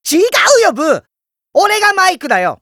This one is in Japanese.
違うよブー。俺がマイクだよ。